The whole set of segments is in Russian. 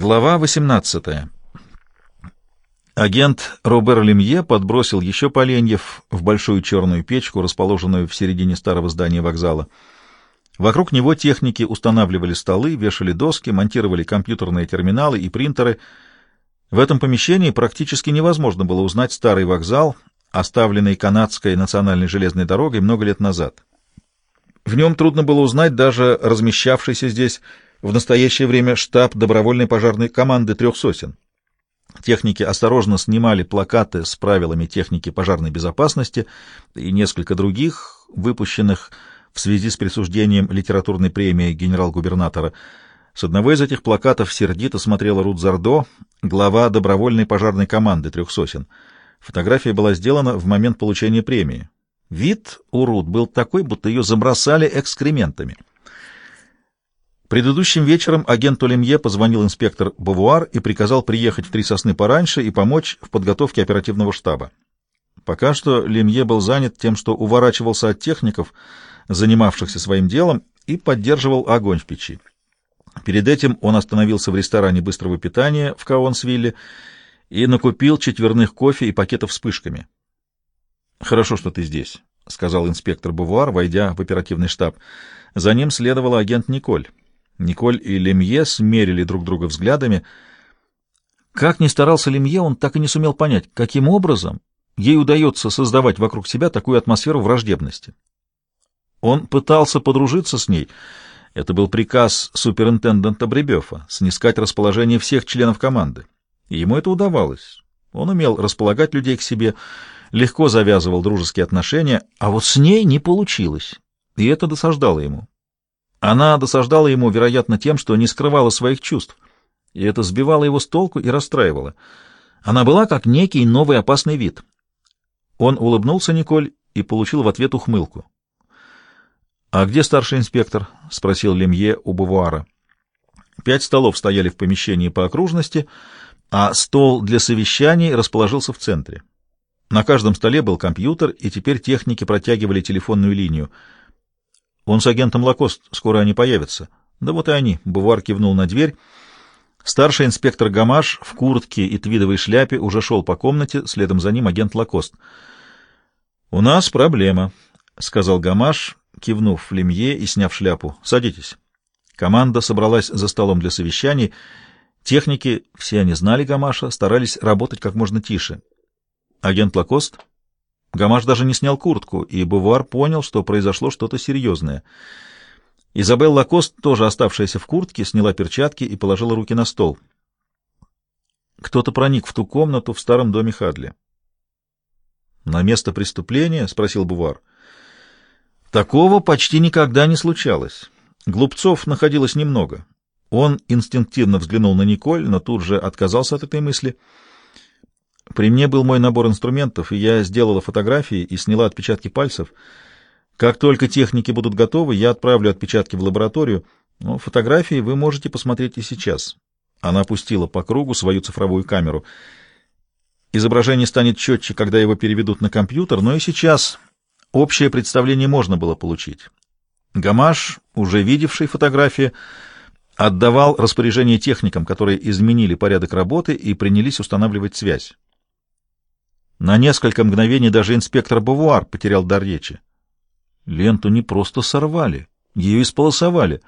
Глава 18. Агент Робер Лемье подбросил еще поленьев в большую черную печку, расположенную в середине старого здания вокзала. Вокруг него техники устанавливали столы, вешали доски, монтировали компьютерные терминалы и принтеры. В этом помещении практически невозможно было узнать старый вокзал, оставленный канадской национальной железной дорогой много лет назад. В нем трудно было узнать даже размещавшийся здесь в настоящее время штаб добровольной пожарной команды «Трех сосен». Техники осторожно снимали плакаты с правилами техники пожарной безопасности и несколько других, выпущенных в связи с присуждением литературной премии генерал-губернатора. С одного из этих плакатов сердито смотрела Рут Зардо, глава добровольной пожарной команды «Трех сосен». Фотография была сделана в момент получения премии. Вид у Рут был такой, будто ее забросали экскрементами. Предыдущим вечером агенту Лемье позвонил инспектор Бовуар и приказал приехать в Три Сосны пораньше и помочь в подготовке оперативного штаба. Пока что Лемье был занят тем, что уворачивался от техников, занимавшихся своим делом, и поддерживал огонь в печи. Перед этим он остановился в ресторане быстрого питания в Каонсвилле и накупил четверных кофе и пакетов с пышками. «Хорошо, что ты здесь», — сказал инспектор Бовуар, войдя в оперативный штаб. За ним следовала агент Николь. Николь и Лемье смерили друг друга взглядами. Как ни старался Лемье, он так и не сумел понять, каким образом ей удается создавать вокруг себя такую атмосферу враждебности. Он пытался подружиться с ней. Это был приказ суперинтенданта Бребёфа — снискать расположение всех членов команды. И ему это удавалось. Он умел располагать людей к себе, легко завязывал дружеские отношения, а вот с ней не получилось, и это досаждало ему. Она досаждала ему, вероятно, тем, что не скрывала своих чувств, и это сбивало его с толку и расстраивало. Она была как некий новый опасный вид. Он улыбнулся Николь и получил в ответ ухмылку. «А где старший инспектор?» — спросил Лемье у Бовуара. 5 столов стояли в помещении по окружности, а стол для совещаний расположился в центре. На каждом столе был компьютер, и теперь техники протягивали телефонную линию. «Он с агентом Лакост, скоро они появятся». «Да вот и они», — Бовуар кивнул на дверь. Старший инспектор Гамаш в куртке и твидовой шляпе уже шел по комнате, следом за ним агент Лакост. «У нас проблема», — сказал Гамаш, кивнув Лемье и сняв шляпу. «Садитесь». Команда собралась за столом для совещаний. Техники, все они знали Гамаша, старались работать как можно тише. «Агент Лакост?» Гамаш даже не снял куртку, и Бовуар понял, что произошло что-то серьезное. Изабель Лакост, тоже оставшаяся в куртке, сняла перчатки и положила руки на стол. Кто-то проник в ту комнату в старом доме Хадли. «На место преступления?» — спросил Бовуар. «Такого почти никогда не случалось. Глупцов находилось немного». Он инстинктивно взглянул на Николь, но тут же отказался от этой мысли. «При мне был мой набор инструментов, и я сделала фотографии и сняла отпечатки пальцев. Как только техники будут готовы, я отправлю отпечатки в лабораторию, но фотографии вы можете посмотреть и сейчас». Она опустила по кругу свою цифровую камеру. Изображение станет четче, когда его переведут на компьютер, но и сейчас общее представление можно было получить. Гамаш, уже видевший фотографии, отдавал распоряжение техникам, которые изменили порядок работы и принялись устанавливать связь. На несколько мгновений даже инспектор Бовуар потерял дар речи. Ленту не просто сорвали, ее исполосовали.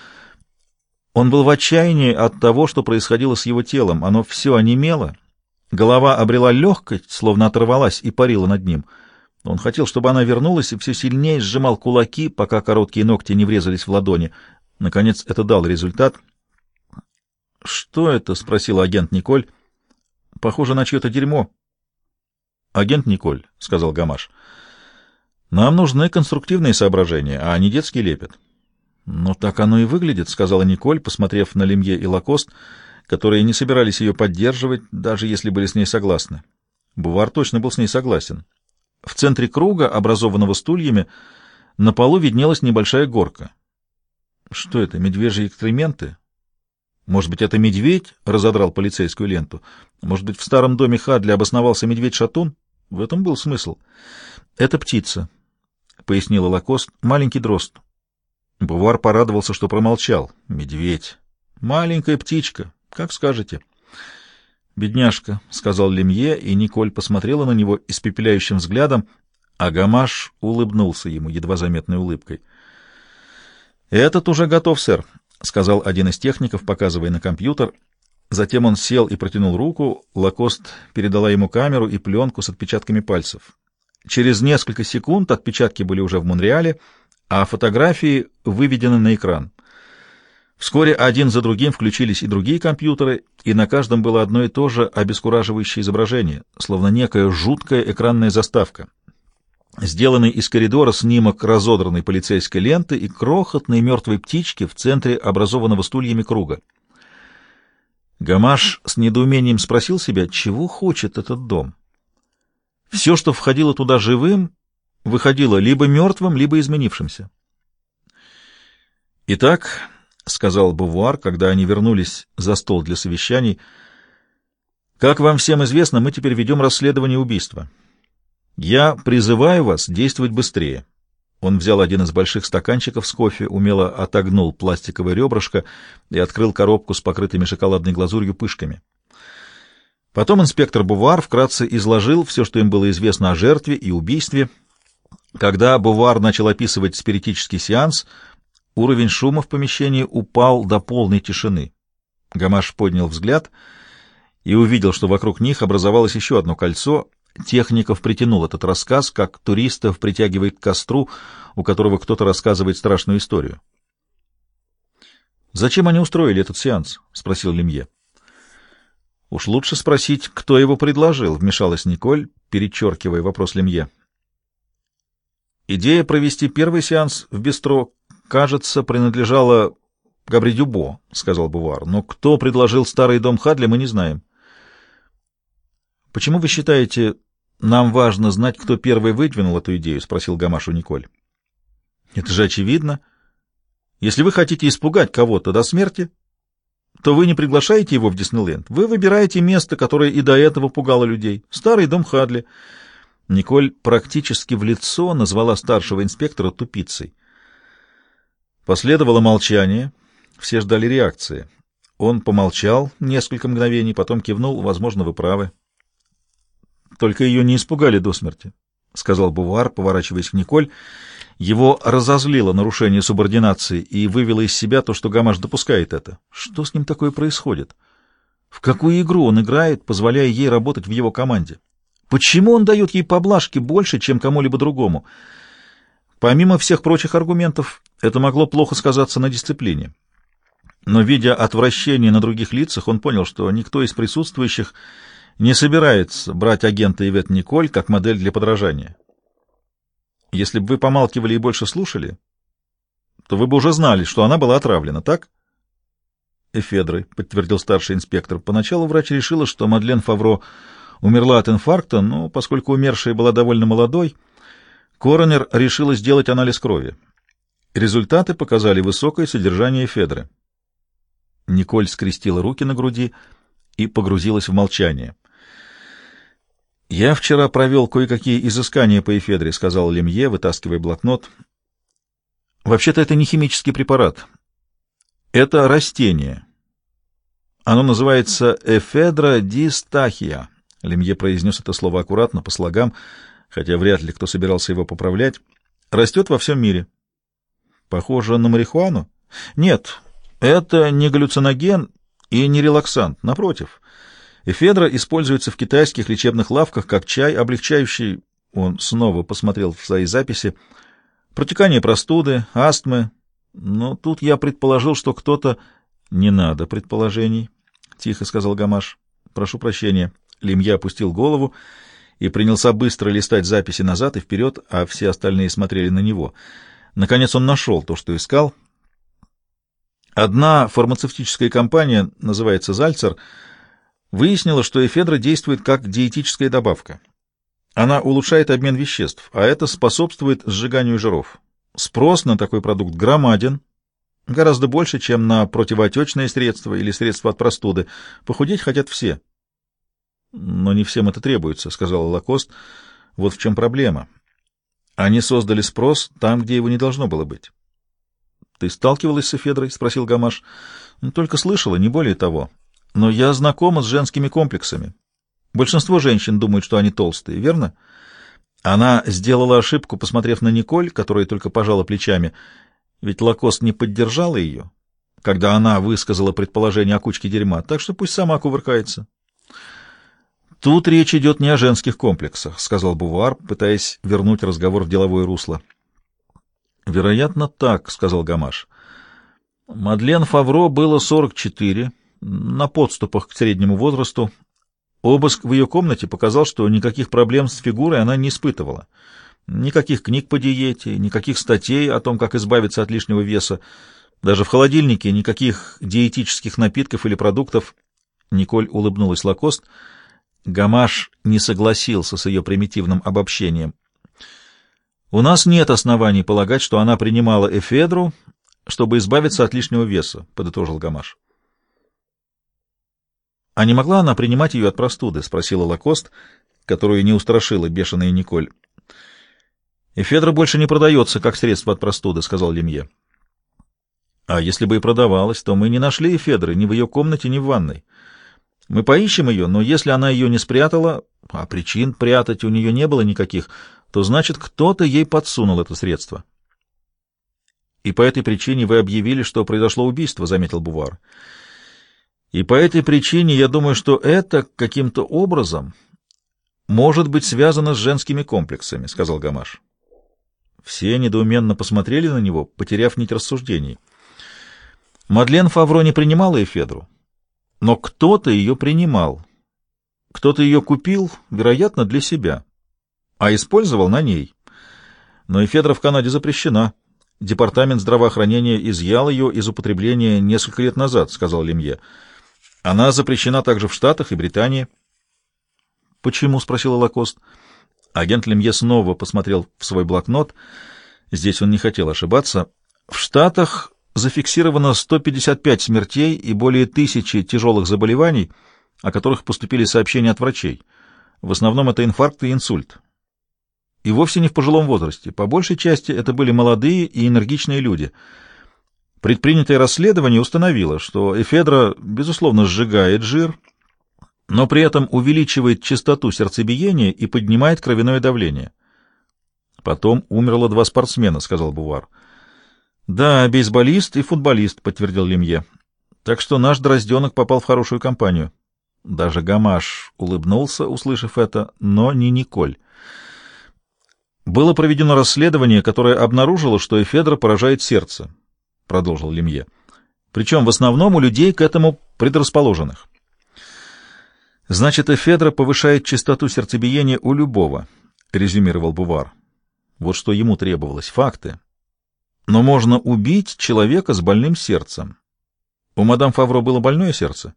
Он был в отчаянии от того, что происходило с его телом. Оно все онемело, голова обрела легкость, словно оторвалась и парила над ним. Он хотел, чтобы она вернулась, и все сильнее сжимал кулаки, пока короткие ногти не врезались в ладони. Наконец это дало результат. «Что это?» — спросила агент Николь. «Похоже на чье-то дерьмо». «Агент Николь», — сказал Гамаш, — «нам нужны конструктивные соображения, а не детский лепет». «Но так оно и выглядит», — сказала Николь, посмотрев на Лемье и Лакост, которые не собирались ее поддерживать, даже если были с ней согласны. Бовуар точно был с ней согласен. В центре круга, образованного стульями, на полу виднелась небольшая горка. Что это, медвежьи экскременты? Может быть, это медведь разодрал полицейскую ленту? Может быть, в старом доме Хадли обосновался медведь-шатун? В этом был смысл. Это птица, — пояснила Лакост, — маленький дрозд. Бовуар порадовался, что промолчал. Медведь. Маленькая птичка. Как скажете. «Бедняжка», — сказал Лемье, и Николь посмотрела на него испепеляющим взглядом, а Гамаш улыбнулся ему едва заметной улыбкой. «Этот уже готов, сэр», — сказал один из техников, показывая на компьютер. Затем он сел и протянул руку. Лакост передала ему камеру и пленку с отпечатками пальцев. Через несколько секунд отпечатки были уже в Монреале, а фотографии выведены на экран. Вскоре один за другим включились и другие компьютеры, и на каждом было одно и то же обескураживающее изображение, словно некая жуткая экранная заставка. Сделанный из коридора снимок разодранной полицейской ленты и крохотной мертвой птички в центре образованного стульями круга. Гамаш с недоумением спросил себя, чего хочет этот дом. Все, что входило туда живым, выходило либо мертвым, либо изменившимся. «Итак», — сказал Бувуар, когда они вернулись за стол для совещаний, — «как вам всем известно, мы теперь ведем расследование убийства. Я призываю вас действовать быстрее». Он взял один из больших стаканчиков с кофе, умело отогнул пластиковое ребрышко и открыл коробку с покрытыми шоколадной глазурью пышками. Потом инспектор Бувуар вкратце изложил все, что им было известно о жертве и убийстве. Когда Бувуар начал описывать спиритический сеанс, уровень шума в помещении упал до полной тишины. Гамаш поднял взгляд и увидел, что вокруг них образовалось еще одно кольцо. Техников притянул этот рассказ, как туристов притягивает к костру, у которого кто-то рассказывает страшную историю. «Зачем они устроили этот сеанс?» — спросил Лемье. «Уж лучше спросить, кто его предложил», — вмешалась Николь, перечеркивая вопрос Лемье. «Идея провести первый сеанс в бистро, кажется, принадлежала Габри Дюбо», — сказал Бувуар. «Но кто предложил старый дом Хадли, мы не знаем». «Почему вы считаете, нам важно знать, кто первый выдвинул эту идею?» — спросил Гамаш у Николь. «Это же очевидно. Если вы хотите испугать кого-то до смерти, то вы не приглашаете его в Диснейленд. Вы выбираете место, которое и до этого пугало людей. Старый дом Хадли». Николь практически в лицо назвала старшего инспектора тупицей. Последовало молчание. Все ждали реакции. Он помолчал несколько мгновений, потом кивнул. «Возможно, вы правы». «Только ее не испугали до смерти», — сказал Бувуар, поворачиваясь к Николь. Его разозлило нарушение субординации и вывело из себя то, что Гамаш допускает это. Что с ним такое происходит? В какую игру он играет, позволяя ей работать в его команде? Почему он дает ей поблажки больше, чем кому-либо другому? Помимо всех прочих аргументов, это могло плохо сказаться на дисциплине. Но, видя отвращение на других лицах, он понял, что никто из присутствующих не собирается брать агента Ивет Николь как модель для подражания. Если бы вы помалкивали и больше слушали, то вы бы уже знали, что она была отравлена, так? Эфедрой, подтвердил старший инспектор. Поначалу врач решила, что Мадлен Фавро умерла от инфаркта, но поскольку умершая была довольно молодой, коронер решила сделать анализ крови. Результаты показали высокое содержание эфедры. Николь скрестила руки на груди и погрузилась в молчание. «Я вчера провел кое-какие изыскания по эфедре», — сказал Лемье, вытаскивая блокнот. «Вообще-то это не химический препарат. Это растение. Оно называется эфедра дистахия». Лемье произнес это слово аккуратно, по слогам, хотя вряд ли кто собирался его поправлять. «Растет во всем мире». «Похоже на марихуану?» «Нет, это не галлюциноген и не релаксант. Напротив». Эфедра используется в китайских лечебных лавках как чай, облегчающий, он снова посмотрел в свои записи, протекание простуды, астмы. Но тут я предположил, что кто-то... «Не надо предположений», — тихо сказал Гамаш. «Прошу прощения». Лемье опустил голову и принялся быстро листать записи назад и вперед, а все остальные смотрели на него. Наконец он нашел то, что искал. Одна фармацевтическая компания, называется «Зальцер», выяснила, что эфедра действует как диетическая добавка. Она улучшает обмен веществ, а это способствует сжиганию жиров. Спрос на такой продукт громаден, гораздо больше, чем на противоотечные средства или средства от простуды. Похудеть хотят все. «Но не всем это требуется», — сказал Лакост. «Вот в чем проблема. Они создали спрос там, где его не должно было быть». «Ты сталкивалась с эфедрой?» — спросил Гамаш. «Только слышала, не более того». Но я знакома с женскими комплексами. Большинство женщин думают, что они толстые, верно? Она сделала ошибку, посмотрев на Николь, которая только пожала плечами, ведь Лакост не поддержала ее, когда она высказала предположение о кучке дерьма, так что пусть сама кувыркается. «Тут речь идет не о женских комплексах», — сказал Бувуар, пытаясь вернуть разговор в деловое русло. «Вероятно, так», — сказал Гамаш. «Мадлен Фавро было 44, на подступах к среднему возрасту. Обыск в ее комнате показал, что никаких проблем с фигурой она не испытывала. Никаких книг по диете, никаких статей о том, как избавиться от лишнего веса. Даже в холодильнике никаких диетических напитков или продуктов». Николь улыбнулась Лакост. Гамаш не согласился с ее примитивным обобщением. «У нас нет оснований полагать, что она принимала эфедру, чтобы избавиться от лишнего веса», — подытожил Гамаш. «А не могла она принимать ее от простуды?» — спросила Лакост, которую не устрашила бешеная Николь. «Эфедра больше не продается как средство от простуды», — сказал Лемье. «А если бы и продавалась, то мы не нашли эфедры ни в ее комнате, ни в ванной. Мы поищем ее, но если она ее не спрятала, а причин прятать у нее не было никаких, то значит, кто-то ей подсунул это средство». «И по этой причине вы объявили, что произошло убийство», — заметил Бувуар. «И по этой причине я думаю, что это каким-то образом может быть связано с женскими комплексами», — сказал Гамаш. Все недоуменно посмотрели на него, потеряв нить рассуждений. Мадлен Фавро не принимала эфедру, но кто-то ее принимал. Кто-то ее купил, вероятно, для себя, а использовал на ней. Но эфедра в Канаде запрещена. Департамент здравоохранения изъял ее из употребления несколько лет назад, — сказал Лемье. Она запрещена также в Штатах и Британии. — Почему? — спросила Лакост. Агент Лемье снова посмотрел в свой блокнот. Здесь он не хотел ошибаться. В Штатах зафиксировано 155 смертей и более 1000 тяжелых заболеваний, о которых поступили сообщения от врачей. В основном это инфаркт и инсульт. И вовсе не в пожилом возрасте. По большей части это были молодые и энергичные люди. Предпринятое расследование установило, что эфедра, безусловно, сжигает жир, но при этом увеличивает частоту сердцебиения и поднимает кровяное давление. Потом умерло 2 спортсмена, — сказал Бувуар. — Да, бейсболист и футболист, — подтвердил Лемье. Так что наш дрозденок попал в хорошую компанию. Даже Гамаш улыбнулся, услышав это, но не Николь. «Было проведено расследование, которое обнаружило, что эфедра поражает сердце», — продолжил Лемье. «Причем в основном у людей к этому предрасположенных». «Значит, эфедра повышает частоту сердцебиения у любого», — резюмировал Бувуар. «Вот что ему требовалось — факты. Но можно убить человека с больным сердцем. У мадам Фавро было больное сердце?»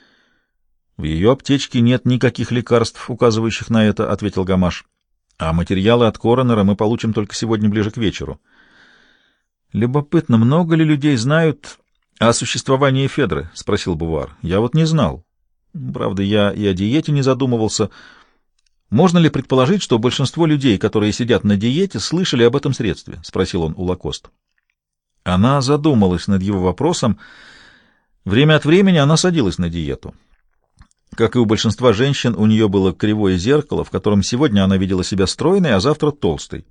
«В ее аптечке нет никаких лекарств, указывающих на это», — ответил Гамаш. «А материалы от коронера мы получим только сегодня ближе к вечеру». «Любопытно, много ли людей знают о существовании эфедры?» — спросил Бувуар. «Я вот не знал. Правда, я и о диете не задумывался. Можно ли предположить, что большинство людей, которые сидят на диете, слышали об этом средстве?» — спросил он у Лакост. Она задумалась над его вопросом. Время от времени она садилась на диету. Как и у большинства женщин, у нее было кривое зеркало, в котором сегодня она видела себя стройной, а завтра толстой.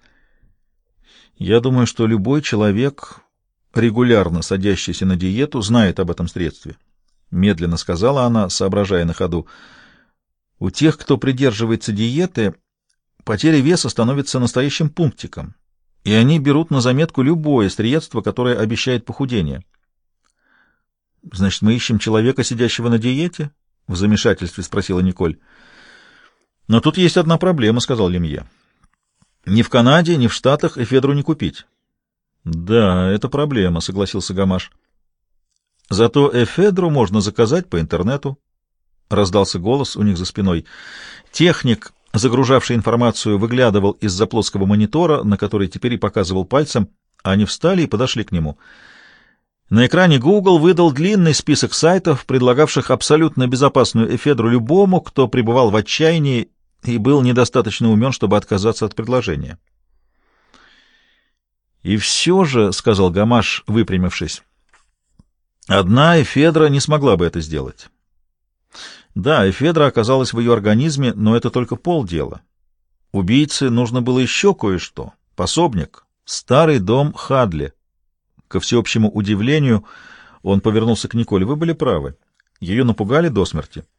«Я думаю, что любой человек, регулярно садящийся на диету, знает об этом средстве», — медленно сказала она, соображая на ходу. «У тех, кто придерживается диеты, потеря веса становится настоящим пунктиком, и они берут на заметку любое средство, которое обещает похудение». «Значит, мы ищем человека, сидящего на диете?» — в замешательстве спросила Николь. «Но тут есть одна проблема», — сказал Лемье. «Ни в Канаде, ни в Штатах эфедру не купить». «Да, это проблема», — согласился Гамаш. «Зато эфедру можно заказать по интернету», — раздался голос у них за спиной. Техник, загружавший информацию, выглядывал из-за плоского монитора, на который теперь и показывал пальцем. Они встали и подошли к нему. На экране Google выдал длинный список сайтов, предлагавших абсолютно безопасную эфедру любому, кто пребывал в отчаянии и был недостаточно умен, чтобы отказаться от предложения. «И все же, — сказал Гамаш, выпрямившись, — одна эфедра не смогла бы это сделать. Да, эфедра оказалась в ее организме, но это только полдела. Убийце нужно было еще кое-что. Пособник. Старый дом Хадли. Ко всеобщему удивлению он повернулся к Николе. Вы были правы. Ее напугали до смерти.